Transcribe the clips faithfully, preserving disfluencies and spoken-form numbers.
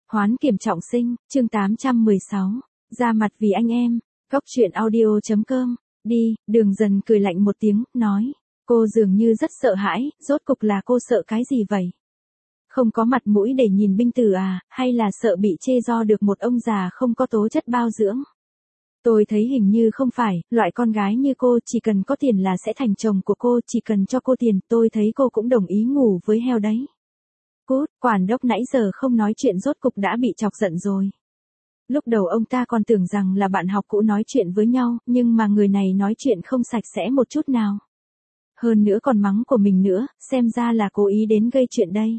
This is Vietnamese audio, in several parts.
Hoán kiểm trọng sinh, chương tám trăm mười sáu. Ra mặt vì anh em. Góc truyện audio chấm com. Đi, Đường Dần cười lạnh một tiếng, nói. Cô dường như rất sợ hãi, rốt cục là cô sợ cái gì vậy? Không có mặt mũi để nhìn binh tử à, hay là sợ bị chê do được một ông già không có tố chất bao dưỡng? Tôi thấy hình như không phải, loại con gái như cô chỉ cần có tiền là sẽ thành chồng của cô, chỉ cần cho cô tiền, tôi thấy cô cũng đồng ý ngủ với heo đấy. Cút, quản đốc nãy giờ không nói chuyện rốt cục đã bị chọc giận rồi. Lúc đầu ông ta còn tưởng rằng là bạn học cũ nói chuyện với nhau, nhưng mà người này nói chuyện không sạch sẽ một chút nào. Hơn nữa còn mắng của mình nữa, xem ra là cố ý đến gây chuyện đây.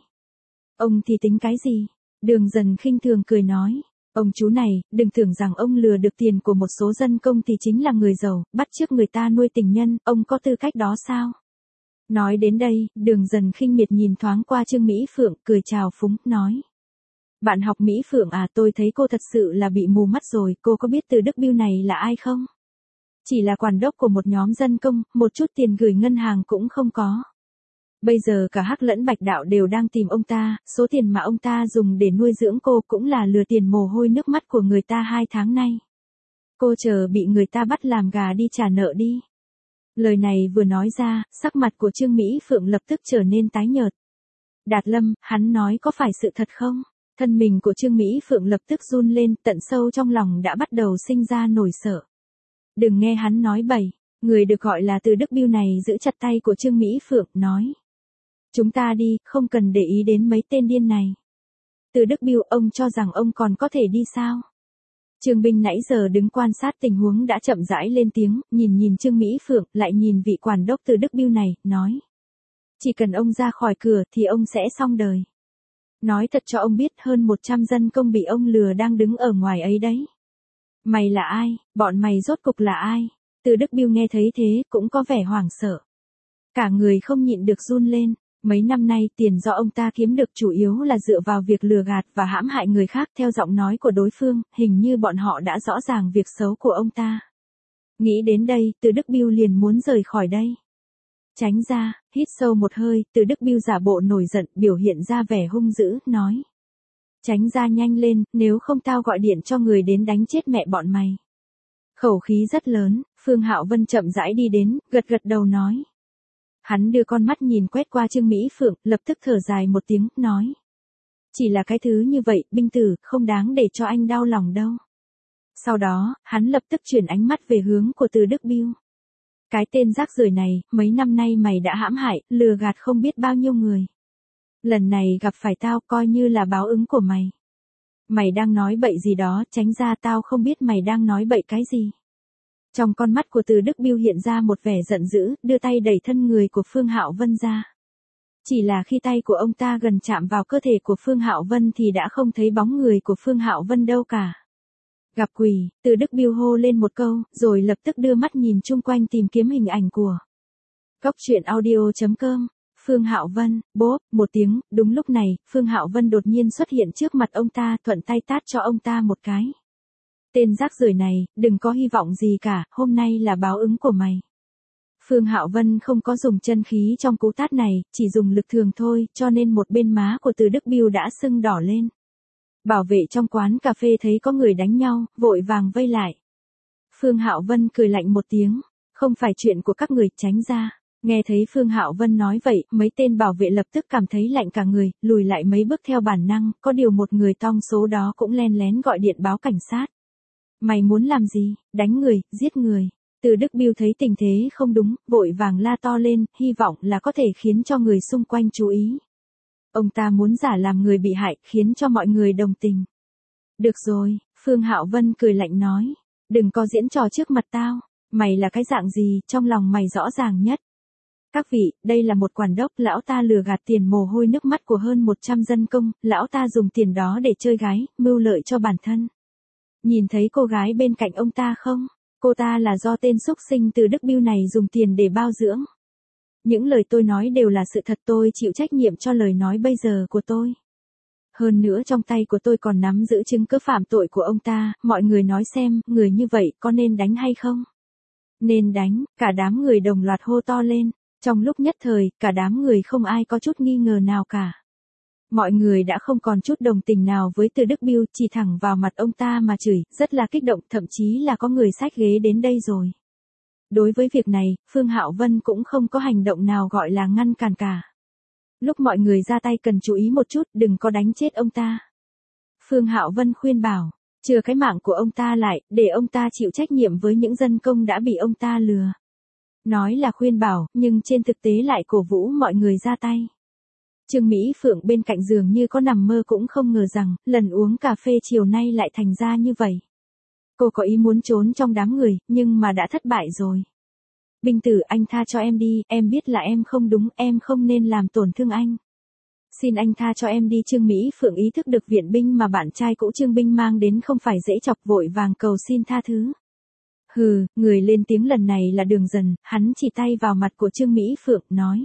Ông thì tính cái gì? Đường Dần khinh thường cười nói. Ông chú này, đừng tưởng rằng ông lừa được tiền của một số dân công thì chính là người giàu, bắt chước người ta nuôi tình nhân, ông có tư cách đó sao? Nói đến đây, Đường Dần khinh miệt nhìn thoáng qua Trương Mỹ Phượng, cười chào phúng, nói. Bạn học Mỹ Phượng à, tôi thấy cô thật sự là bị mù mắt rồi, cô có biết Từ Đức Biêu này là ai không? Chỉ là quản đốc của một nhóm dân công, một chút tiền gửi ngân hàng cũng không có. Bây giờ cả Hắc lẫn Bạch Đạo đều đang tìm ông ta, số tiền mà ông ta dùng để nuôi dưỡng cô cũng là lừa tiền mồ hôi nước mắt của người ta hai tháng nay. Cô chờ bị người ta bắt làm gà đi trả nợ đi. Lời này vừa nói ra, sắc mặt của Trương Mỹ Phượng lập tức trở nên tái nhợt. Đạt Lâm, hắn nói có phải sự thật không? Thân mình của Trương Mỹ Phượng lập tức run lên, tận sâu trong lòng đã bắt đầu sinh ra nỗi sợ. Đừng nghe hắn nói bậy, người được gọi là Từ Đức Biêu này giữ chặt tay của Trương Mỹ Phượng, nói. Chúng ta đi, không cần để ý đến mấy tên điên này. Từ Đức Biêu, ông cho rằng ông còn có thể đi sao? Trương Binh nãy giờ đứng quan sát tình huống đã chậm rãi lên tiếng, nhìn nhìn Trương Mỹ Phượng, lại nhìn vị quản đốc Từ Đức Biêu này, nói. Chỉ cần ông ra khỏi cửa thì ông sẽ xong đời. Nói thật cho ông biết hơn một trăm dân công bị ông lừa đang đứng ở ngoài ấy đấy. Mày là ai? Bọn mày rốt cục là ai? Từ Đức Biêu nghe thấy thế, cũng có vẻ hoảng sợ. Cả người không nhịn được run lên. Mấy năm nay tiền do ông ta kiếm được chủ yếu là dựa vào việc lừa gạt và hãm hại người khác, theo giọng nói của đối phương, hình như bọn họ đã rõ ràng việc xấu của ông ta. Nghĩ đến đây, Từ Đức Biêu liền muốn rời khỏi đây. Tránh ra, hít sâu một hơi, Từ Đức Biêu giả bộ nổi giận, biểu hiện ra vẻ hung dữ, nói. Tránh ra nhanh lên, nếu không tao gọi điện cho người đến đánh chết mẹ bọn mày. Khẩu khí rất lớn, Phương Hạo Vân chậm rãi đi đến, gật gật đầu nói. Hắn đưa con mắt nhìn quét qua Trương Mỹ Phượng, lập tức thở dài một tiếng, nói. Chỉ là cái thứ như vậy, Binh tử, không đáng để cho anh đau lòng đâu. Sau đó, hắn lập tức chuyển ánh mắt về hướng của Từ Đức Biêu. Cái tên rác rưởi này, mấy năm nay mày đã hãm hại, lừa gạt không biết bao nhiêu người. Lần này gặp phải tao coi như là báo ứng của mày. Mày đang nói bậy gì đó, tránh ra, tao không biết mày đang nói bậy cái gì. Trong con mắt của Từ Đức Biêu hiện ra một vẻ giận dữ, đưa tay đẩy thân người của Phương Hạo Vân ra. Chỉ là khi tay của ông ta gần chạm vào cơ thể của Phương Hạo Vân thì đã không thấy bóng người của Phương Hạo Vân đâu cả. Gặp quỷ, Từ Đức Biêu hô lên một câu, rồi lập tức đưa mắt nhìn chung quanh tìm kiếm hình ảnh của. Góc truyện audio chấm com. Phương Hạo Vân, bốp, một tiếng, đúng lúc này, Phương Hạo Vân đột nhiên xuất hiện trước mặt ông ta, thuận tay tát cho ông ta một cái. Tên rác rưởi này, đừng có hy vọng gì cả, hôm nay là báo ứng của mày. Phương Hạo Vân không có dùng chân khí trong cú tát này, chỉ dùng lực thường thôi, cho nên một bên má của Từ Đức Biêu đã sưng đỏ lên. Bảo vệ trong quán cà phê thấy có người đánh nhau, vội vàng vây lại. Phương Hạo Vân cười lạnh một tiếng, không phải chuyện của các người, tránh ra. Nghe thấy Phương Hạo Vân nói vậy, mấy tên bảo vệ lập tức cảm thấy lạnh cả người, lùi lại mấy bước theo bản năng, có điều một người trong số đó cũng len lén gọi điện báo cảnh sát. Mày muốn làm gì? Đánh người, giết người. Từ Đức Biêu thấy tình thế không đúng, vội vàng la to lên, hy vọng là có thể khiến cho người xung quanh chú ý. Ông ta muốn giả làm người bị hại, khiến cho mọi người đồng tình. Được rồi, Phương Hạo Vân cười lạnh nói. Đừng có diễn trò trước mặt tao. Mày là cái dạng gì, trong lòng mày rõ ràng nhất. Các vị, đây là một quản đốc, lão ta lừa gạt tiền mồ hôi nước mắt của hơn một trăm dân công, lão ta dùng tiền đó để chơi gái, mưu lợi cho bản thân. Nhìn thấy cô gái bên cạnh ông ta không? Cô ta là do tên xúc sinh Từ Đức Biêu này dùng tiền để bao dưỡng. Những lời tôi nói đều là sự thật, tôi chịu trách nhiệm cho lời nói bây giờ của tôi. Hơn nữa trong tay của tôi còn nắm giữ chứng cứ phạm tội của ông ta, mọi người nói xem, người như vậy có nên đánh hay không? Nên đánh, cả đám người đồng loạt hô to lên. Trong lúc nhất thời, cả đám người không ai có chút nghi ngờ nào cả. Mọi người đã không còn chút đồng tình nào với Từ Đức Biêu, chỉ thẳng vào mặt ông ta mà chửi, rất là kích động, thậm chí là có người xách ghế đến đây rồi. Đối với việc này, Phương Hạo Vân cũng không có hành động nào gọi là ngăn cản cả. Lúc mọi người ra tay cần chú ý một chút, đừng có đánh chết ông ta. Phương Hạo Vân khuyên bảo, chừa cái mạng của ông ta lại, để ông ta chịu trách nhiệm với những dân công đã bị ông ta lừa. Nói là khuyên bảo, nhưng trên thực tế lại cổ vũ mọi người ra tay. Trương Mỹ Phượng bên cạnh giường như có nằm mơ cũng không ngờ rằng, lần uống cà phê chiều nay lại thành ra như vậy. Cô có ý muốn trốn trong đám người, nhưng mà đã thất bại rồi. Binh Tử, anh tha cho em đi, em biết là em không đúng, em không nên làm tổn thương anh. Xin anh tha cho em đi. Trương Mỹ Phượng ý thức được viện binh mà bạn trai cũ Trương Binh mang đến không phải dễ chọc, vội vàng cầu xin tha thứ. Hừ, người lên tiếng lần này là Đường Dần, hắn chỉ tay vào mặt của Trương Mỹ Phượng, nói.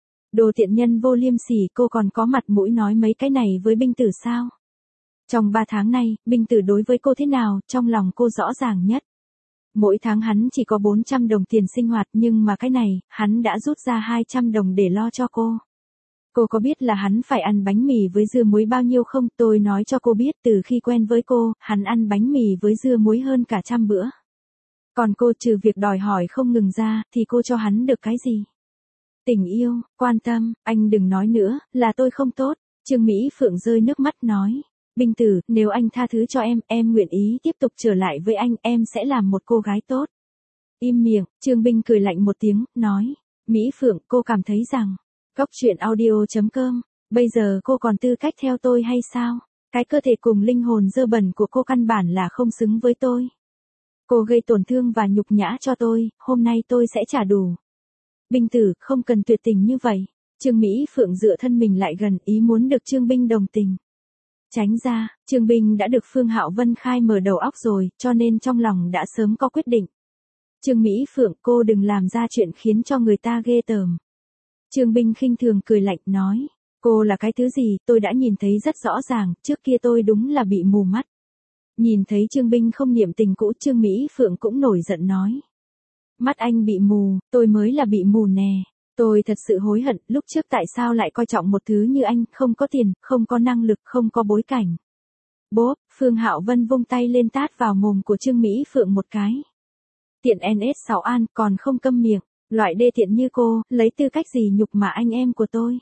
Đồ tiện nhân vô liêm sỉ, cô còn có mặt mũi nói mấy cái này với Binh Tử sao? Trong ba tháng nay, Binh Tử đối với cô thế nào, trong lòng cô rõ ràng nhất. Mỗi tháng hắn chỉ có bốn trăm đồng tiền sinh hoạt, nhưng mà cái này, hắn đã rút ra hai trăm đồng để lo cho cô. Cô có biết là hắn phải ăn bánh mì với dưa muối bao nhiêu không? Tôi nói cho cô biết, từ khi quen với cô, hắn ăn bánh mì với dưa muối hơn cả trăm bữa. Còn cô trừ việc đòi hỏi không ngừng ra, thì cô cho hắn được cái gì? Tình yêu, quan tâm, anh đừng nói nữa, là tôi không tốt. Trương Mỹ Phượng rơi nước mắt nói. Binh Tử, nếu anh tha thứ cho em, em nguyện ý tiếp tục trở lại với anh, em sẽ làm một cô gái tốt. Im miệng, Trương Binh cười lạnh một tiếng, nói. Mỹ Phượng, cô cảm thấy rằng, Góc truyện audio chấm com, bây giờ cô còn tư cách theo tôi hay sao? Cái cơ thể cùng linh hồn dơ bẩn của cô căn bản là không xứng với tôi. Cô gây tổn thương và nhục nhã cho tôi, hôm nay tôi sẽ trả đủ. Binh Tử, không cần tuyệt tình như vậy. Trương Mỹ Phượng dựa thân mình lại gần, ý muốn được Trương Binh đồng tình. Tránh ra, Trương Binh đã được Phương Hạo Vân khai mở đầu óc rồi, cho nên trong lòng đã sớm có quyết định. Trương Mỹ Phượng, cô đừng làm ra chuyện khiến cho người ta ghê tởm. Trương Binh khinh thường cười lạnh, nói. Cô là cái thứ gì, tôi đã nhìn thấy rất rõ ràng, trước kia tôi đúng là bị mù mắt. Nhìn thấy Trương Binh không niệm tình cũ, Trương Mỹ Phượng cũng nổi giận nói. Mắt anh bị mù, tôi mới là bị mù nè. Tôi thật sự hối hận, lúc trước tại sao lại coi trọng một thứ như anh, không có tiền, không có năng lực, không có bối cảnh. Bốp, Phương Hạo Vân vung tay lên tát vào mồm của Trương Mỹ Phượng một cái. Tiện en ét sáu An, còn không câm miệng, loại đê tiện như cô, lấy tư cách gì nhục mạ anh em của tôi.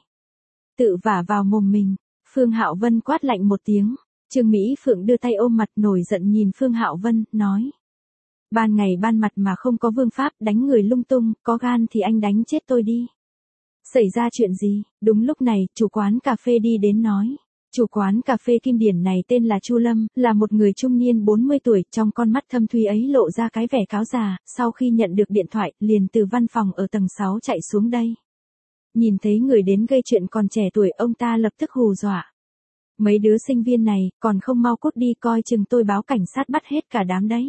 Tự vả vào mồm mình, Phương Hạo Vân quát lạnh một tiếng. Trương Mỹ Phượng đưa tay ôm mặt nổi giận nhìn Phương Hạo Vân, nói. Ban ngày ban mặt mà không có vương pháp, đánh người lung tung, có gan thì anh đánh chết tôi đi. Xảy ra chuyện gì? Đúng lúc này, chủ quán cà phê đi đến nói. Chủ quán cà phê Kim Điển này tên là Chu Lâm, là một người trung niên bốn mươi tuổi, trong con mắt thâm thúy ấy lộ ra cái vẻ cáo già, sau khi nhận được điện thoại, liền từ văn phòng ở tầng sáu chạy xuống đây. Nhìn thấy người đến gây chuyện còn trẻ tuổi, ông ta lập tức hù dọa. Mấy đứa sinh viên này, còn không mau cút đi, coi chừng tôi báo cảnh sát bắt hết cả đám đấy.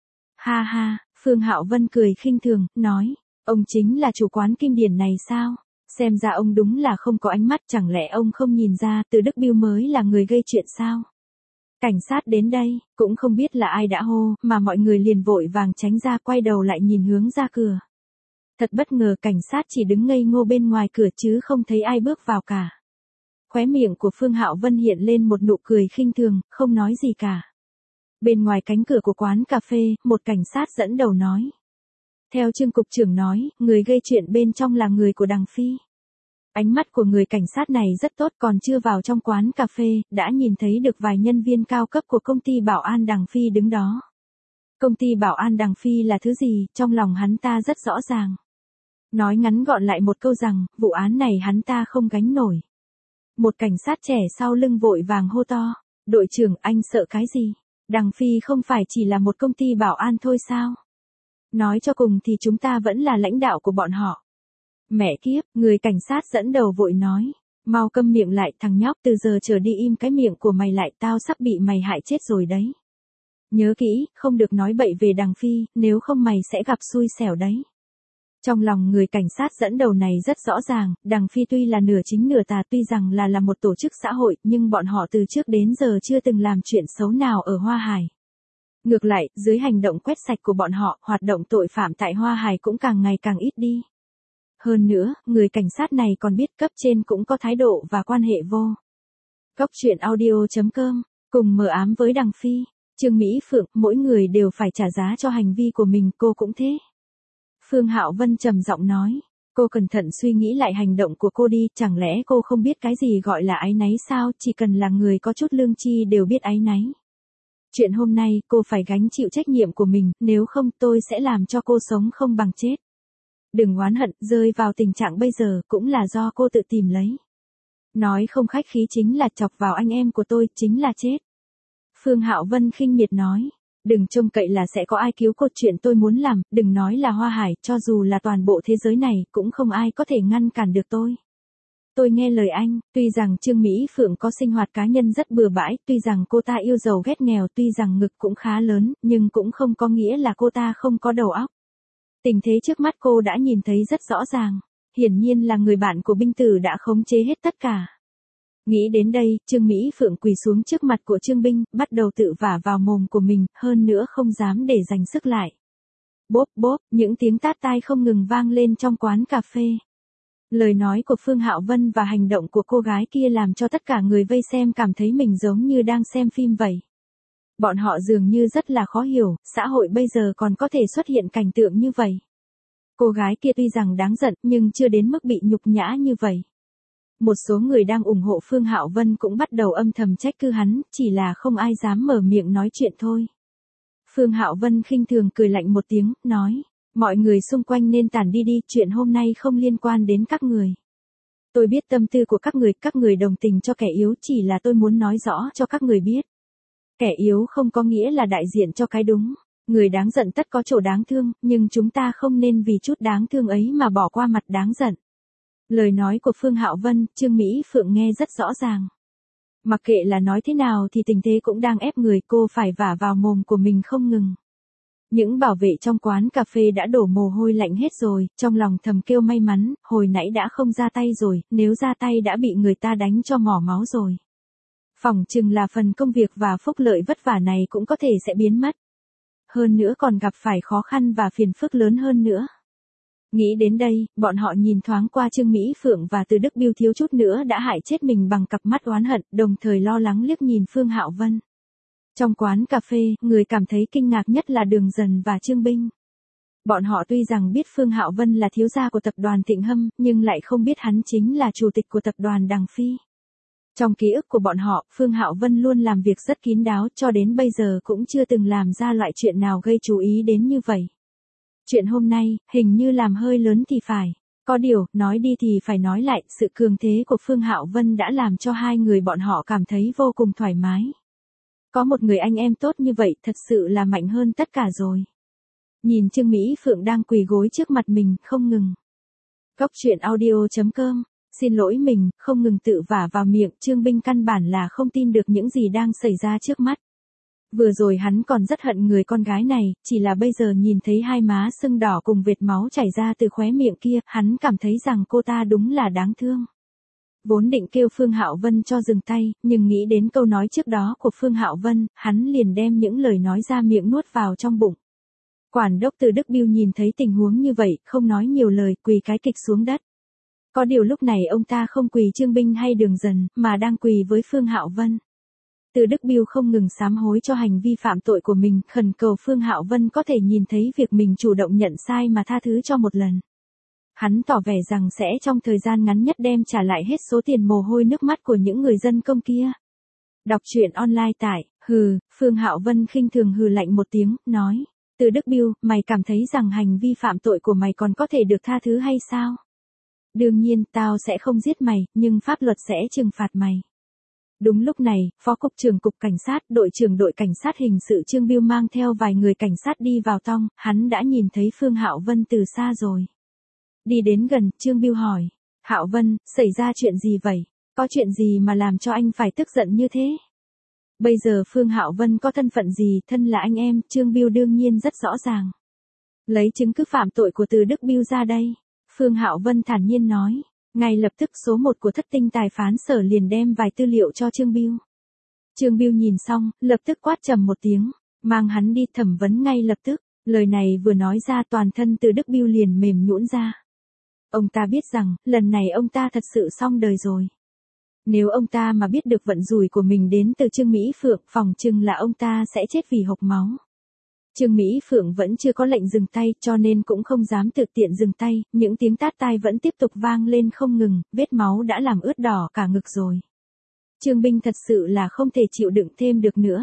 Ha ha, Phương Hạo Vân cười khinh thường, nói, ông chính là chủ quán Kim Điển này sao? Xem ra ông đúng là không có ánh mắt, chẳng lẽ ông không nhìn ra Từ Đức Biêu mới là người gây chuyện sao? Cảnh sát đến đây, cũng không biết là ai đã hô, mà mọi người liền vội vàng tránh ra, quay đầu lại nhìn hướng ra cửa. Thật bất ngờ, cảnh sát chỉ đứng ngây ngô bên ngoài cửa chứ không thấy ai bước vào cả. Khóe miệng của Phương Hạo Vân hiện lên một nụ cười khinh thường, không nói gì cả. Bên ngoài cánh cửa của quán cà phê, một cảnh sát dẫn đầu nói. Theo Trương cục trưởng nói, người gây chuyện bên trong là người của Đằng Phi. Ánh mắt của người cảnh sát này rất tốt, còn chưa vào trong quán cà phê, đã nhìn thấy được vài nhân viên cao cấp của công ty bảo an Đằng Phi đứng đó. Công ty bảo an Đằng Phi là thứ gì, trong lòng hắn ta rất rõ ràng. Nói ngắn gọn lại một câu rằng, vụ án này hắn ta không gánh nổi. Một cảnh sát trẻ sau lưng vội vàng hô to. Đội trưởng, anh sợ cái gì? Đằng Phi không phải chỉ là một công ty bảo an thôi sao? Nói cho cùng thì chúng ta vẫn là lãnh đạo của bọn họ. Mẹ kiếp, người cảnh sát dẫn đầu vội nói. Mau câm miệng lại, thằng nhóc, từ giờ trở đi im cái miệng của mày lại, tao sắp bị mày hại chết rồi đấy. Nhớ kỹ, không được nói bậy về Đằng Phi, nếu không mày sẽ gặp xui xẻo đấy. Trong lòng người cảnh sát dẫn đầu này rất rõ ràng, Đằng Phi tuy là nửa chính nửa tà, tuy rằng là là một tổ chức xã hội, nhưng bọn họ từ trước đến giờ chưa từng làm chuyện xấu nào ở Hoa Hải. Ngược lại, dưới hành động quét sạch của bọn họ, hoạt động tội phạm tại Hoa Hải cũng càng ngày càng ít đi. Hơn nữa, người cảnh sát này còn biết cấp trên cũng có thái độ và quan hệ vô Góc truyện audio chấm com, cùng mờ ám với Đằng Phi, Trương Mỹ Phượng, mỗi người đều phải trả giá cho hành vi của mình, cô cũng thế. Phương Hạo Vân trầm giọng nói, cô cẩn thận suy nghĩ lại hành động của cô đi, chẳng lẽ cô không biết cái gì gọi là áy náy sao, chỉ cần là người có chút lương tri đều biết áy náy. Chuyện hôm nay cô phải gánh chịu trách nhiệm của mình, nếu không tôi sẽ làm cho cô sống không bằng chết. Đừng oán hận, rơi vào tình trạng bây giờ cũng là do cô tự tìm lấy. Nói không khách khí chính là chọc vào anh em của tôi, chính là chết. Phương Hạo Vân khinh miệt nói, đừng trông cậy là sẽ có ai cứu cô, chuyện tôi muốn làm, đừng nói là Hoa Hải, cho dù là toàn bộ thế giới này, cũng không ai có thể ngăn cản được tôi. Tôi nghe lời anh, tuy rằng Trương Mỹ Phượng có sinh hoạt cá nhân rất bừa bãi, tuy rằng cô ta yêu giàu ghét nghèo, tuy rằng ngực cũng khá lớn, nhưng cũng không có nghĩa là cô ta không có đầu óc. Tình thế trước mắt cô đã nhìn thấy rất rõ ràng, hiển nhiên là người bạn của binh tử đã khống chế hết tất cả. Nghĩ đến đây, Trương Mỹ Phượng quỳ xuống trước mặt của Trương Binh, bắt đầu tự vả vào mồm của mình, hơn nữa không dám để dành sức lại. Bốp bốp, những tiếng tát tai không ngừng vang lên trong quán cà phê. Lời nói của Phương Hạo Vân và hành động của cô gái kia làm cho tất cả người vây xem cảm thấy mình giống như đang xem phim vậy. Bọn họ dường như rất là khó hiểu, xã hội bây giờ còn có thể xuất hiện cảnh tượng như vậy. Cô gái kia tuy rằng đáng giận nhưng chưa đến mức bị nhục nhã như vậy. Một số người đang ủng hộ Phương Hạo Vân cũng bắt đầu âm thầm trách cứ hắn, chỉ là không ai dám mở miệng nói chuyện thôi. Phương Hạo Vân khinh thường cười lạnh một tiếng, nói, mọi người xung quanh nên tản đi đi, chuyện hôm nay không liên quan đến các người. Tôi biết tâm tư của các người, các người đồng tình cho kẻ yếu, chỉ là tôi muốn nói rõ cho các người biết. Kẻ yếu không có nghĩa là đại diện cho cái đúng. Người đáng giận tất có chỗ đáng thương, nhưng chúng ta không nên vì chút đáng thương ấy mà bỏ qua mặt đáng giận. Lời nói của Phương Hạo Vân, Trương Mỹ Phượng nghe rất rõ ràng. Mặc kệ là nói thế nào thì tình thế cũng đang ép người cô phải vả vào mồm của mình không ngừng. Những bảo vệ trong quán cà phê đã đổ mồ hôi lạnh hết rồi, trong lòng thầm kêu may mắn, hồi nãy đã không ra tay rồi, nếu ra tay đã bị người ta đánh cho mỏ máu rồi. Phỏng chừng là phần công việc và phúc lợi vất vả này cũng có thể sẽ biến mất. Hơn nữa còn gặp phải khó khăn và phiền phức lớn hơn nữa. Nghĩ đến đây, bọn họ nhìn thoáng qua Trương Mỹ Phượng và Từ Đức Biêu thiếu chút nữa đã hại chết mình bằng cặp mắt oán hận, đồng thời lo lắng liếc nhìn Phương Hạo Vân. Trong quán cà phê, người cảm thấy kinh ngạc nhất là Đường Dần và Trương Binh. Bọn họ tuy rằng biết Phương Hạo Vân là thiếu gia của tập đoàn Thịnh Hâm, nhưng lại không biết hắn chính là chủ tịch của tập đoàn Đằng Phi. Trong ký ức của bọn họ, Phương Hạo Vân luôn làm việc rất kín đáo, cho đến bây giờ cũng chưa từng làm ra loại chuyện nào gây chú ý đến như vậy. Chuyện hôm nay, hình như làm hơi lớn thì phải. Có điều, nói đi thì phải nói lại, sự cường thế của Phương Hạo Vân đã làm cho hai người bọn họ cảm thấy vô cùng thoải mái. Có một người anh em tốt như vậy, thật sự là mạnh hơn tất cả rồi. Nhìn Trương Mỹ Phượng đang quỳ gối trước mặt mình, không ngừng. Góc truyện audio chấm com, xin lỗi mình, không ngừng tự vả vào miệng, Trương Binh căn bản là không tin được những gì đang xảy ra trước mắt. Vừa rồi hắn còn rất hận người con gái này, chỉ là bây giờ nhìn thấy hai má sưng đỏ cùng vệt máu chảy ra từ khóe miệng kia, hắn cảm thấy rằng cô ta đúng là đáng thương. Vốn định kêu Phương Hạo Vân cho dừng tay, nhưng nghĩ đến câu nói trước đó của Phương Hạo Vân, hắn liền đem những lời nói ra miệng nuốt vào trong bụng. Quản đốc Từ Đức Biêu nhìn thấy tình huống như vậy, không nói nhiều lời, quỳ cái kịch xuống đất. Có điều lúc này ông ta không quỳ Trương Binh hay Đường Dần, mà đang quỳ với Phương Hạo Vân. Từ Đức Biêu không ngừng sám hối cho hành vi phạm tội của mình, khẩn cầu Phương Hạo Vân có thể nhìn thấy việc mình chủ động nhận sai mà tha thứ cho một lần. Hắn tỏ vẻ rằng sẽ trong thời gian ngắn nhất đem trả lại hết số tiền mồ hôi nước mắt của những người dân công kia. Đọc truyện online tại, hừ, Phương Hạo Vân khinh thường hừ lạnh một tiếng, nói, Từ Đức Biêu, mày cảm thấy rằng hành vi phạm tội của mày còn có thể được tha thứ hay sao? Đương nhiên, tao sẽ không giết mày, nhưng pháp luật sẽ trừng phạt mày. Đúng lúc này, Phó Cục trưởng Cục Cảnh sát, đội trưởng đội Cảnh sát hình sự Trương Biêu mang theo vài người cảnh sát đi vào tong, hắn đã nhìn thấy Phương Hạo Vân từ xa rồi. Đi đến gần, Trương Biêu hỏi, Hạo Vân, xảy ra chuyện gì vậy? Có chuyện gì mà làm cho anh phải tức giận như thế? Bây giờ Phương Hạo Vân có thân phận gì, thân là anh em, Trương Biêu đương nhiên rất rõ ràng. Lấy chứng cứ phạm tội của Từ Đức Biêu ra đây. Phương Hạo Vân thản nhiên nói. Ngay lập tức số một của thất tinh tài phán sở liền đem vài tư liệu cho Trương Biêu. Trương Biêu nhìn xong, lập tức quát trầm một tiếng, mang hắn đi thẩm vấn ngay lập tức. Lời này vừa nói ra toàn thân Từ Đức Biêu liền mềm nhũn ra. Ông ta biết rằng, lần này ông ta thật sự xong đời rồi. Nếu ông ta mà biết được vận rủi của mình đến từ Trương Mỹ Phượng, phỏng chừng là ông ta sẽ chết vì hộc máu. Trương Mỹ Phượng vẫn chưa có lệnh dừng tay, cho nên cũng không dám tự tiện dừng tay, những tiếng tát tai vẫn tiếp tục vang lên không ngừng, vết máu đã làm ướt đỏ cả ngực rồi. Trương Binh thật sự là không thể chịu đựng thêm được nữa.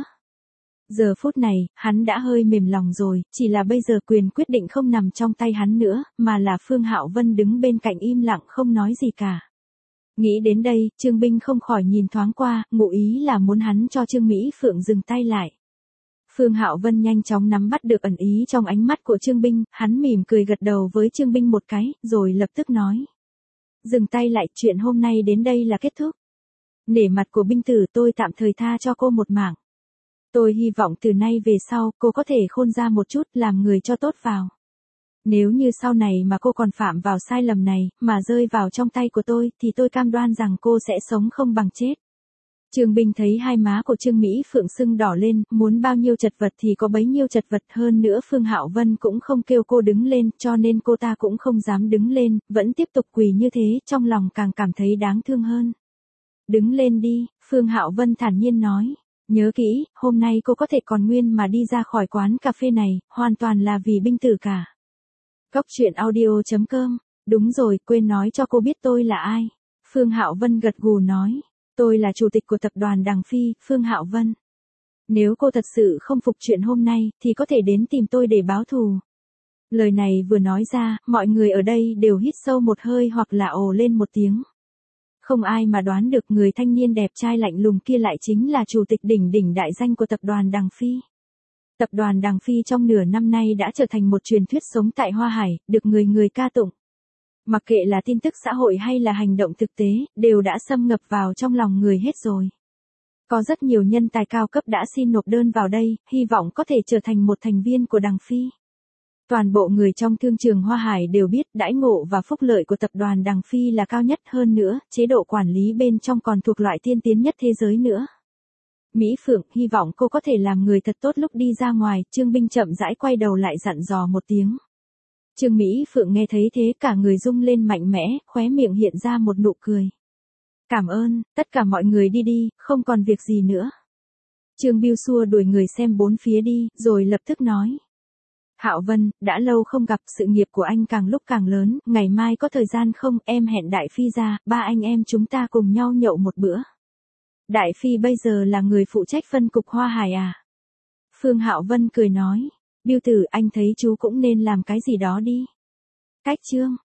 Giờ phút này, hắn đã hơi mềm lòng rồi, chỉ là bây giờ quyền quyết định không nằm trong tay hắn nữa, mà là Phương Hạo Vân đứng bên cạnh im lặng không nói gì cả. Nghĩ đến đây, Trương Binh không khỏi nhìn thoáng qua, ngụ ý là muốn hắn cho Trương Mỹ Phượng dừng tay lại. Phương Hạo Vân nhanh chóng nắm bắt được ẩn ý trong ánh mắt của Trương Binh, hắn mỉm cười gật đầu với Trương Binh một cái, rồi lập tức nói. Dừng tay lại, chuyện hôm nay đến đây là kết thúc. Nể mặt của Binh tử, tôi tạm thời tha cho cô một mạng. Tôi hy vọng từ nay về sau, cô có thể khôn ra một chút, làm người cho tốt vào. Nếu như sau này mà cô còn phạm vào sai lầm này, mà rơi vào trong tay của tôi, thì tôi cam đoan rằng cô sẽ sống không bằng chết. Trương Binh thấy hai má của Trương Mỹ Phượng sưng đỏ lên, muốn bao nhiêu chật vật thì có bấy nhiêu chật vật, hơn nữa Phương Hạo Vân cũng không kêu cô đứng lên, cho nên cô ta cũng không dám đứng lên, vẫn tiếp tục quỳ như thế, trong lòng càng cảm thấy đáng thương hơn. Đứng lên đi, Phương Hạo Vân thản nhiên nói. Nhớ kỹ, hôm nay cô có thể còn nguyên mà đi ra khỏi quán cà phê này, hoàn toàn là vì Binh tử cả. Cốc truyện audio chấm com. Đúng rồi, quên nói cho cô biết tôi là ai. Phương Hạo Vân gật gù nói. Tôi là chủ tịch của tập đoàn Đằng Phi, Phương Hạo Vân. Nếu cô thật sự không phục chuyện hôm nay, thì có thể đến tìm tôi để báo thù. Lời này vừa nói ra, mọi người ở đây đều hít sâu một hơi hoặc là ồ lên một tiếng. Không ai mà đoán được người thanh niên đẹp trai lạnh lùng kia lại chính là chủ tịch đỉnh đỉnh đại danh của tập đoàn Đằng Phi. Tập đoàn Đằng Phi trong nửa năm nay đã trở thành một truyền thuyết sống tại Hoa Hải, được người người ca tụng. Mặc kệ là tin tức xã hội hay là hành động thực tế, đều đã xâm ngập vào trong lòng người hết rồi. Có rất nhiều nhân tài cao cấp đã xin nộp đơn vào đây, hy vọng có thể trở thành một thành viên của Đằng Phi. Toàn bộ người trong thương trường Hoa Hải đều biết đãi ngộ và phúc lợi của tập đoàn Đằng Phi là cao nhất, hơn nữa, chế độ quản lý bên trong còn thuộc loại tiên tiến nhất thế giới nữa. Mỹ Phượng, hy vọng cô có thể làm người thật tốt lúc đi ra ngoài, Trương Binh chậm rãi quay đầu lại dặn dò một tiếng. Trương Mỹ Phượng nghe thấy thế cả người rung lên mạnh mẽ, khóe miệng hiện ra một nụ cười. Cảm ơn, tất cả mọi người đi đi, không còn việc gì nữa. Trương Bưu xua đuổi người xem bốn phía đi, rồi lập tức nói. Hạo Vân, đã lâu không gặp, sự nghiệp của anh càng lúc càng lớn, ngày mai có thời gian không, em hẹn Đại Phi ra, ba anh em chúng ta cùng nhau nhậu một bữa. Đại Phi bây giờ là người phụ trách phân cục Hoa Hải à? Phương Hạo Vân cười nói, Bưu tử, anh thấy chú cũng nên làm cái gì đó đi. Cách chương.